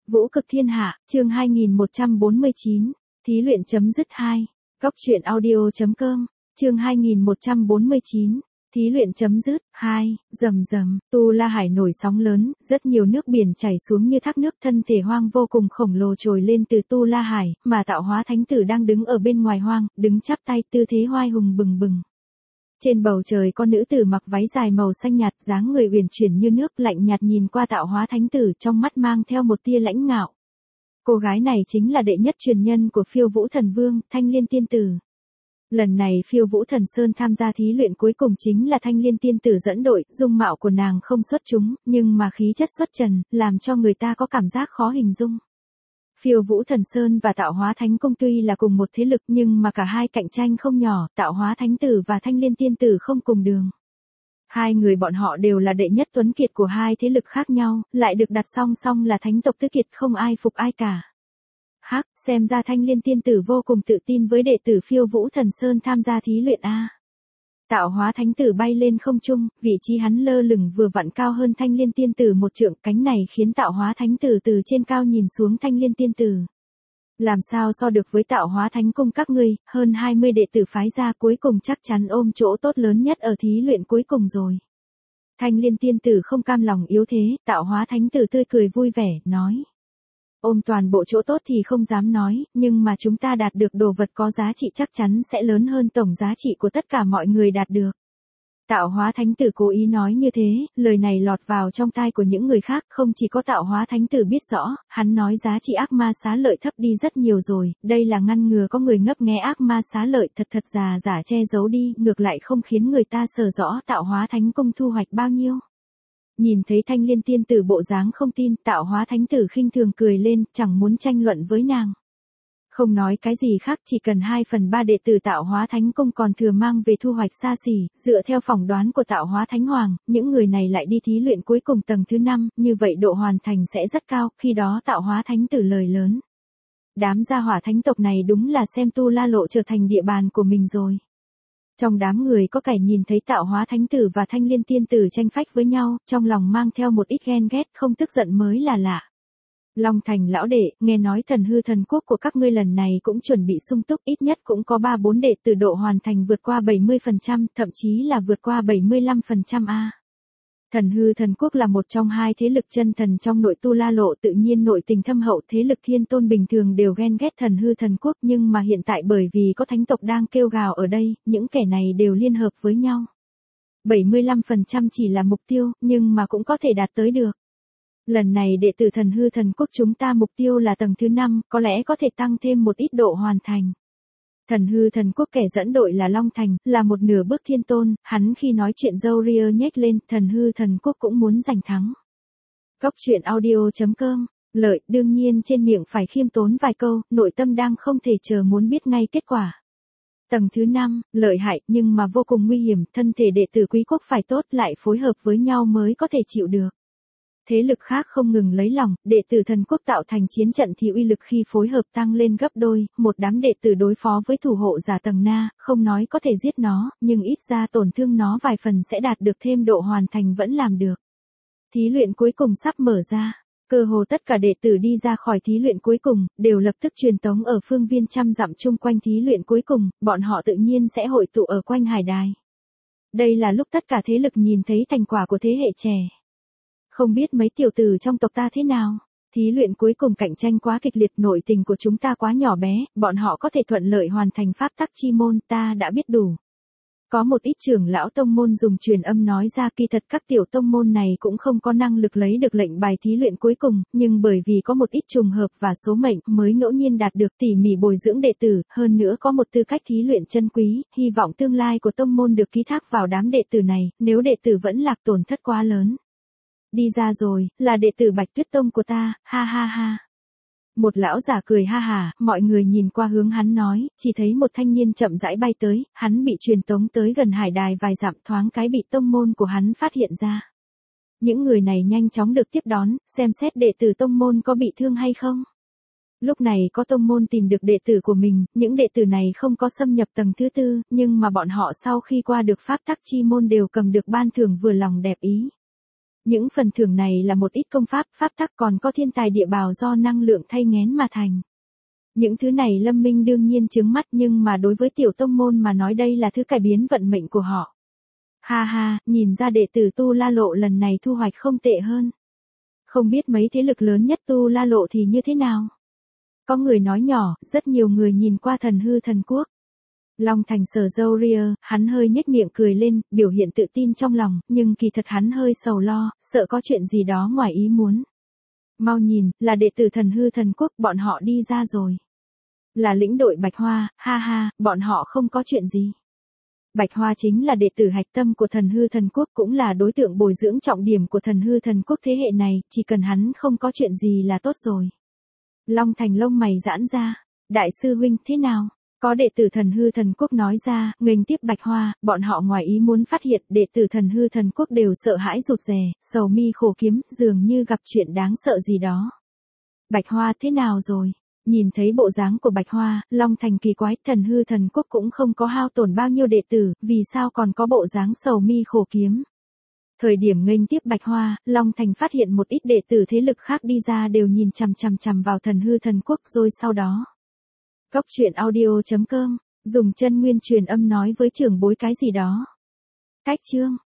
Vũ cực thiên hạ, chương 2149, thí luyện chấm dứt 2. Góc truyện audio.com, chương 2149, thí luyện chấm dứt 2. Rầm rầm, Tu La Hải nổi sóng lớn, rất nhiều nước biển chảy xuống như thác nước, thân thể hoang vô cùng khổng lồ trồi lên từ Tu La Hải, mà tạo hóa thánh tử đang đứng ở bên ngoài hoang, đứng chắp tay, tư thế hoai hùng bừng bừng. Trên bầu trời con nữ tử mặc váy dài màu xanh nhạt, dáng người uyển chuyển như nước, lạnh nhạt nhìn qua tạo hóa thánh tử, trong mắt mang theo một tia lãnh ngạo. Cô gái này chính là đệ nhất truyền nhân của Phiêu Vũ Thần Vương, Thanh Liên Tiên Tử. Lần này Phiêu Vũ Thần Sơn tham gia thí luyện cuối cùng chính là Thanh Liên Tiên Tử dẫn đội, dung mạo của nàng không xuất chúng, nhưng mà khí chất xuất trần, làm cho người ta có cảm giác khó hình dung. Phiêu Vũ Thần Sơn và Tạo Hóa Thánh Cung tuy là cùng một thế lực nhưng mà cả hai cạnh tranh không nhỏ, Tạo Hóa Thánh Tử và Thanh Liên Tiên Tử không cùng đường. Hai người bọn họ đều là đệ nhất tuấn kiệt của hai thế lực khác nhau, lại được đặt song song là thánh tộc tứ kiệt, không ai phục ai cả. Hắc, xem ra Thanh Liên Tiên Tử vô cùng tự tin với đệ tử Phiêu Vũ Thần Sơn tham gia thí luyện a. Tạo Hóa Thánh Tử bay lên không trung, vị trí hắn lơ lửng vừa vặn cao hơn Thanh Liên Tiên Tử một trượng, cánh này khiến Tạo Hóa Thánh Tử từ trên cao nhìn xuống Thanh Liên Tiên Tử. Làm sao so được với Tạo Hóa Thánh Cung các ngươi, hơn 20 đệ tử phái ra cuối cùng chắc chắn ôm chỗ tốt lớn nhất ở thí luyện cuối cùng rồi. Thanh Liên Tiên Tử không cam lòng yếu thế, Tạo Hóa Thánh Tử tươi cười vui vẻ, nói. Ôm toàn bộ chỗ tốt thì không dám nói, nhưng mà chúng ta đạt được đồ vật có giá trị chắc chắn sẽ lớn hơn tổng giá trị của tất cả mọi người đạt được. Tạo Hóa Thánh Tử cố ý nói như thế, lời này lọt vào trong tai của những người khác, không chỉ có Tạo Hóa Thánh Tử biết rõ, hắn nói giá trị ác ma xá lợi thấp đi rất nhiều rồi, đây là ngăn ngừa có người ngấp nghé ác ma xá lợi thật giả che giấu đi, ngược lại không khiến người ta sờ rõ Tạo Hóa Thánh Cung thu hoạch bao nhiêu. Nhìn thấy Thanh Liên Tiên Tử bộ dáng không tin, Tạo Hóa Thánh Tử khinh thường cười lên, chẳng muốn tranh luận với nàng. Không nói cái gì khác, chỉ cần 2/3 đệ tử Tạo Hóa Thánh Cung còn thừa mang về thu hoạch xa xỉ, dựa theo phỏng đoán của Tạo Hóa Thánh Hoàng, những người này lại đi thí luyện cuối cùng tầng thứ 5, như vậy độ hoàn thành sẽ rất cao, khi đó Tạo Hóa Thánh Tử lời lớn. Đám gia hỏa thánh tộc này đúng là xem Tu La Lộ trở thành địa bàn của mình rồi. Trong đám người có kẻ nhìn thấy Tạo Hóa Thánh Tử và Thanh Liên Tiên Tử tranh phách với nhau, trong lòng mang theo một ít ghen ghét, không tức giận mới là lạ. Long Thành lão đệ, nghe nói thần hư thần quốc của các ngươi lần này cũng chuẩn bị sung túc, ít nhất cũng có 3-4 đệ tử độ hoàn thành vượt qua 70%, thậm chí là vượt qua 75% a. Thần hư thần quốc là một trong hai thế lực chân thần trong nội Tu La Lộ, tự nhiên nội tình thâm hậu, thế lực thiên tôn bình thường đều ghen ghét thần hư thần quốc, nhưng mà hiện tại bởi vì có thánh tộc đang kêu gào ở đây, những kẻ này đều liên hợp với nhau. 75% chỉ là mục tiêu, nhưng mà cũng có thể đạt tới được. Lần này đệ tử thần hư thần quốc chúng ta mục tiêu là tầng thứ 5, có lẽ có thể tăng thêm một ít độ hoàn thành. Thần hư thần quốc kẻ dẫn đội là Long Thành, là một nửa bước thiên tôn, hắn khi nói chuyện râu ria nhếch lên, thần hư thần quốc cũng muốn giành thắng. Góc truyện audio.com, lợi, đương nhiên trên miệng phải khiêm tốn vài câu, nội tâm đang không thể chờ muốn biết ngay kết quả. Tầng thứ 5, lợi hại, nhưng mà vô cùng nguy hiểm, thân thể đệ tử quý quốc phải tốt lại phối hợp với nhau mới có thể chịu được. Thế lực khác không ngừng lấy lòng, đệ tử thần quốc tạo thành chiến trận thì uy lực khi phối hợp tăng lên gấp đôi, một đám đệ tử đối phó với thủ hộ giả tầng na, không nói có thể giết nó, nhưng ít ra tổn thương nó vài phần sẽ đạt được thêm độ hoàn thành vẫn làm được. Thí luyện cuối cùng sắp mở ra, cơ hồ tất cả đệ tử đi ra khỏi thí luyện cuối cùng, đều lập tức truyền tống ở phương viên trăm dặm chung quanh thí luyện cuối cùng, bọn họ tự nhiên sẽ hội tụ ở quanh hải đài. Đây là lúc tất cả thế lực nhìn thấy thành quả của thế hệ trẻ. Không biết mấy tiểu tử trong tộc ta thế nào? Thí luyện cuối cùng cạnh tranh quá kịch liệt, nội tình của chúng ta quá nhỏ bé, bọn họ có thể thuận lợi hoàn thành pháp tắc chi môn, ta đã biết đủ. Có một ít trưởng lão tông môn dùng truyền âm nói ra, kỳ thật các tiểu tông môn này cũng không có năng lực lấy được lệnh bài thí luyện cuối cùng, nhưng bởi vì có một ít trùng hợp và số mệnh mới ngẫu nhiên đạt được, tỉ mỉ bồi dưỡng đệ tử, hơn nữa có một tư cách thí luyện chân quý, hy vọng tương lai của tông môn được ký thác vào đám đệ tử này, nếu đệ tử vẫn lạc tổn thất quá lớn. Đi ra rồi, là đệ tử Bạch Tuyết Tông của ta, ha ha ha. Một lão giả cười ha hả, mọi người nhìn qua hướng hắn nói, chỉ thấy một thanh niên chậm rãi bay tới, hắn bị truyền tống tới gần hải đài vài dặm, thoáng cái bị tông môn của hắn phát hiện ra. Những người này nhanh chóng được tiếp đón, xem xét đệ tử tông môn có bị thương hay không. Lúc này có tông môn tìm được đệ tử của mình, những đệ tử này không có xâm nhập tầng thứ 4, nhưng mà bọn họ sau khi qua được pháp tắc chi môn đều cầm được ban thưởng vừa lòng đẹp ý. Những phần thưởng này là một ít công pháp, pháp tắc còn có thiên tài địa bảo do năng lượng thay nghén mà thành. Những thứ này Lâm Minh đương nhiên trướng mắt nhưng mà đối với tiểu tông môn mà nói đây là thứ cải biến vận mệnh của họ. Ha ha, nhìn ra đệ tử Tu La Lộ lần này thu hoạch không tệ hơn. Không biết mấy thế lực lớn nhất Tu La Lộ thì như thế nào? Có người nói nhỏ, rất nhiều người nhìn qua Thần Hư Thần Quốc. Long Thành sờ râu ria, hắn hơi nhếch miệng cười lên, biểu hiện tự tin trong lòng, nhưng kỳ thật hắn hơi sầu lo, sợ có chuyện gì đó ngoài ý muốn. Mau nhìn, là đệ tử Thần Hư Thần Quốc, bọn họ đi ra rồi. Là lĩnh đội Bạch Hoa, ha ha, bọn họ không có chuyện gì. Bạch Hoa chính là đệ tử hạch tâm của Thần Hư Thần Quốc, cũng là đối tượng bồi dưỡng trọng điểm của Thần Hư Thần Quốc thế hệ này, chỉ cần hắn không có chuyện gì là tốt rồi. Long Thành lông mày giãn ra, đại sư huynh thế nào? Có đệ tử Thần Hư Thần Quốc nói ra, nghênh tiếp Bạch Hoa, bọn họ ngoài ý muốn phát hiện đệ tử Thần Hư Thần Quốc đều sợ hãi rụt rè, sầu mi khổ kiếm, dường như gặp chuyện đáng sợ gì đó. Bạch Hoa thế nào rồi? Nhìn thấy bộ dáng của Bạch Hoa, Long Thành kỳ quái, Thần Hư Thần Quốc cũng không có hao tổn bao nhiêu đệ tử, vì sao còn có bộ dáng sầu mi khổ kiếm. Thời điểm nghênh tiếp Bạch Hoa, Long Thành phát hiện một ít đệ tử thế lực khác đi ra đều nhìn chằm vào Thần Hư Thần Quốc rồi sau đó. Góc truyện audio.com, dùng chân nguyên truyền âm nói với trưởng bối cái gì đó. Cách chương.